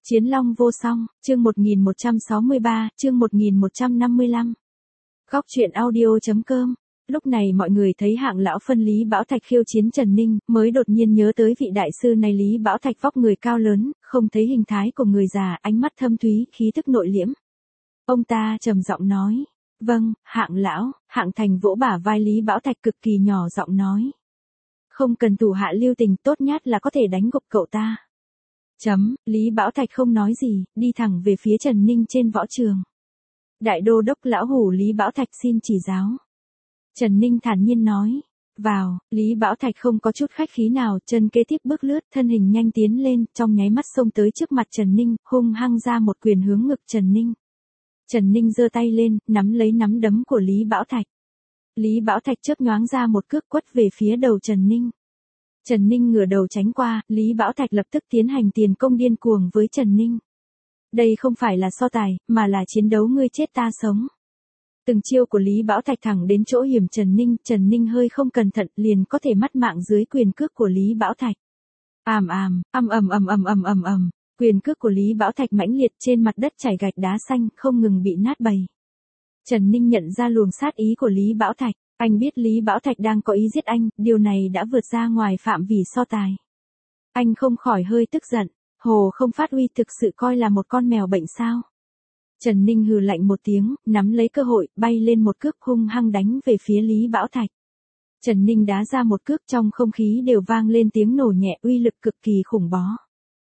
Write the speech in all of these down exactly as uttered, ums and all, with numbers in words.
Chiến long vô song, chương một nghìn một trăm sáu mươi ba, chương một nghìn một trăm năm mươi lăm. Góc truyện audio chấm com. Lúc này mọi người thấy Hạng lão phân Lý Bảo Thạch khiêu chiến Trần Ninh, mới đột nhiên nhớ tới vị đại sư này. Lý Bảo Thạch vóc người cao lớn, không thấy hình thái của người già, ánh mắt thâm thúy, khí tức nội liễm. Ông ta trầm giọng nói, vâng, Hạng lão. Hạng Thành vỗ bả vai Lý Bảo Thạch cực kỳ nhỏ giọng nói. Không cần thủ hạ lưu tình, tốt nhất là có thể đánh gục cậu ta. Chấm, Lý Bảo Thạch không nói gì, đi thẳng về phía Trần Ninh trên võ trường. Đại đô đốc lão hủ Lý Bảo Thạch xin chỉ giáo. Trần Ninh thản nhiên nói. Vào, Lý Bảo Thạch không có chút khách khí nào, chân kế tiếp bước lướt, thân hình nhanh tiến lên, trong nháy mắt xông tới trước mặt Trần Ninh, hung hăng ra một quyền hướng ngực Trần Ninh. Trần Ninh giơ tay lên, nắm lấy nắm đấm của Lý Bảo Thạch. Lý Bảo Thạch chớp nhoáng ra một cước quất về phía đầu Trần Ninh. Trần Ninh ngửa đầu tránh qua, Lý Bảo Thạch lập tức tiến hành tiền công điên cuồng với Trần Ninh. Đây không phải là so tài, mà là chiến đấu ngươi chết ta sống. Từng chiêu của Lý Bảo Thạch thẳng đến chỗ hiểm Trần Ninh, Trần Ninh hơi không cẩn thận liền có thể mất mạng dưới quyền cước của Lý Bảo Thạch. Àm àm, ầm ầm ầm ầm ầm ầm ầm, quyền cước của Lý Bảo Thạch mãnh liệt trên mặt đất chảy gạch đá xanh, không ngừng bị nát bầy. Trần Ninh nhận ra luồng sát ý của Lý Bảo Thạch. Anh biết Lý Bảo Thạch đang có ý giết anh, điều này đã vượt ra ngoài phạm vi so tài. Anh không khỏi hơi tức giận, hồ không phát huy thực sự coi là một con mèo bệnh sao. Trần Ninh hừ lạnh một tiếng, nắm lấy cơ hội, bay lên một cước hung hăng đánh về phía Lý Bảo Thạch. Trần Ninh đá ra một cước trong không khí đều vang lên tiếng nổ nhẹ, uy lực cực kỳ khủng bố.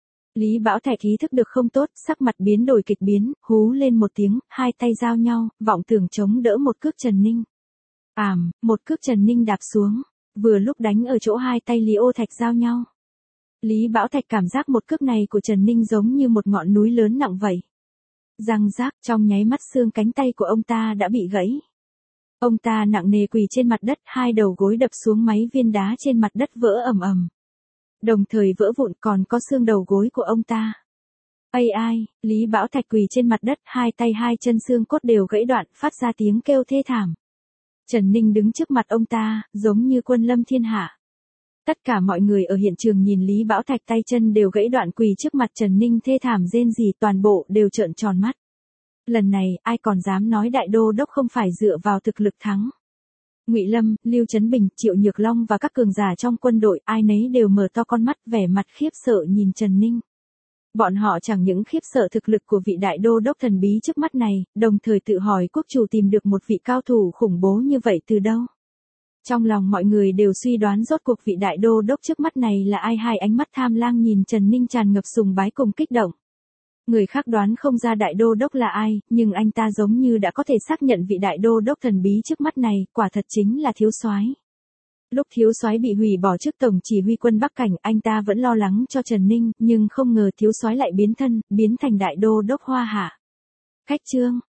Lý Bảo Thạch ý thức được không tốt, sắc mặt biến đổi kịch biến, hú lên một tiếng, hai tay giao nhau, vọng tưởng chống đỡ một cước Trần Ninh. Àm, một cước Trần Ninh đạp xuống, vừa lúc đánh ở chỗ hai tay Lý Ô Thạch giao nhau. Lý Bảo Thạch cảm giác một cước này của Trần Ninh giống như một ngọn núi lớn nặng vậy. Răng rác, trong nháy mắt xương cánh tay của ông ta đã bị gãy. Ông ta nặng nề quỳ trên mặt đất, hai đầu gối đập xuống máy viên đá trên mặt đất vỡ ầm ầm. Đồng thời vỡ vụn còn có xương đầu gối của ông ta. Ây ai, Lý Bảo Thạch quỳ trên mặt đất, hai tay hai chân xương cốt đều gãy đoạn, phát ra tiếng kêu thê thảm. Trần Ninh đứng trước mặt ông ta, giống như quân lâm thiên hạ. Tất cả mọi người ở hiện trường nhìn Lý Bảo Thạch tay chân đều gãy đoạn quỳ trước mặt Trần Ninh thê thảm rên rỉ, toàn bộ đều trợn tròn mắt. Lần này, ai còn dám nói đại đô đốc không phải dựa vào thực lực thắng. Ngụy Lâm, Lưu Trấn Bình, Triệu Nhược Long và các cường giả trong quân đội, ai nấy đều mở to con mắt vẻ mặt khiếp sợ nhìn Trần Ninh. Bọn họ chẳng những khiếp sợ thực lực của vị đại đô đốc thần bí trước mắt này, đồng thời tự hỏi quốc chủ tìm được một vị cao thủ khủng bố như vậy từ đâu. Trong lòng mọi người đều suy đoán rốt cuộc vị đại đô đốc trước mắt này là ai. Hai ánh mắt tham lang nhìn Trần Ninh tràn ngập sùng bái cùng kích động. Người khác đoán không ra đại đô đốc là ai, nhưng anh ta giống như đã có thể xác nhận vị đại đô đốc thần bí trước mắt này, quả thật chính là Thiếu Soái. Lúc Thiếu Soái bị hủy bỏ chức tổng chỉ huy quân Bắc Cảnh, anh ta vẫn lo lắng cho Trần Ninh, nhưng không ngờ Thiếu Soái lại biến thân, biến thành đại đô đốc Hoa Hạ. Khách trương,